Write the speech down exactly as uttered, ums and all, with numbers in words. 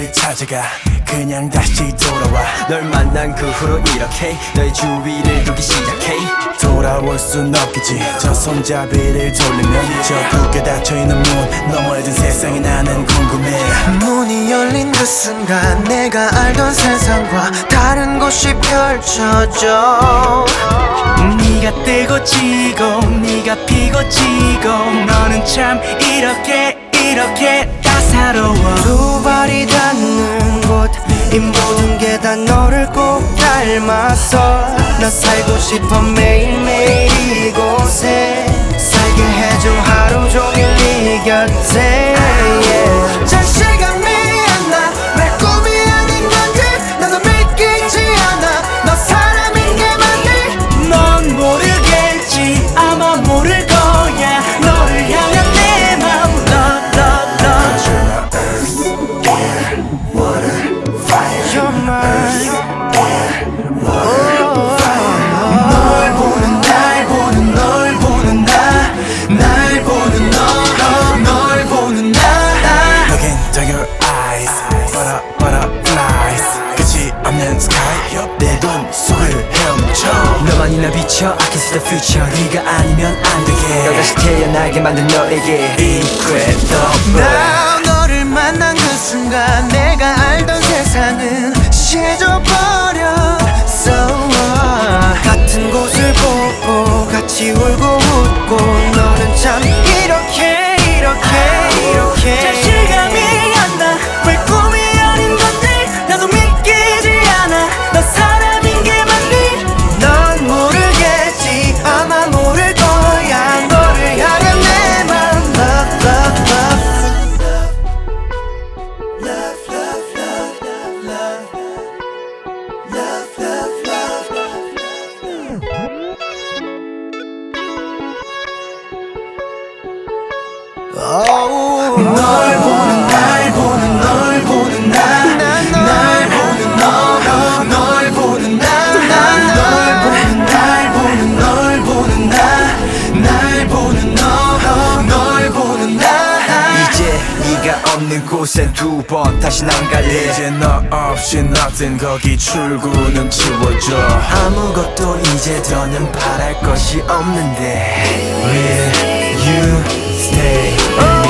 너를 찾아가 그냥 다시 돌아와. 널 만난 그 후로 이렇게 너의 주위를 두기 시작해. 돌아올 순 없겠지. 저 손잡이를 돌리면 저 굳게 닫혀있는 문 너머에 든 세상이 나는 궁금해. 문이 열린 그 순간 내가 알던 세상과 다른 곳이 펼쳐져. 네가 뜨고 지고 네가 피고 지고 너는 참 이렇게 이렇게 따사로워. 두 발이 닿는 곳 이 모든 게 다 너를 꼭 닮았어. 나 살고 싶어 매일매일 이곳에 살게 해줘 하루 종일 네 곁에 yeah. 잘 시간이 안 나 내 꿈이 아닌 건지 나도 믿기지 않아. 너 사람인 게 맞니? 넌 모르겠지 아마 모를 거야 너를 향한 내 맘. Love love love. You're my earth, air, water, fire. You're mine. 널 보는 날 보는 널 보는 나 날 보는 너 널 보는 나. Look into your eyes Butter, butterflies 끝이 없는 sky 내 돈 속을 헤엄쳐. 너만이 날 비춰 I can see the future. 네가 아니면 안 되게 너 다시 태어나게 만든 너에게 Incredible. 나 너를 만난 그 순간 내가 알던 세상은 시해져버렸어. 같은 곳을 보고 같이 울고 웃고 너는 참 이렇게 이렇게 이렇게 잘 실감이 안 나 왜 꿈이 아닌 건지 나도 믿기지 않아. 너 사람인 게 맞니? 넌 모르겠지 아마 모를 거야 너를 향한 내 맘. Love love love Love love love love Love love love Oh, 널 보는 날 보는 널 보는 나날 보는 너 널 보는 나날 보는 날 보는 널 보는 나날 보는 너 널 보는 나. 이제 네가 없는 곳엔 두 번 다시 난 갈래. 이제 너 없이 nothing 거기 출구는 치워줘. 아무것도 이제 더는 바랄 것이 없는데 Will you stay?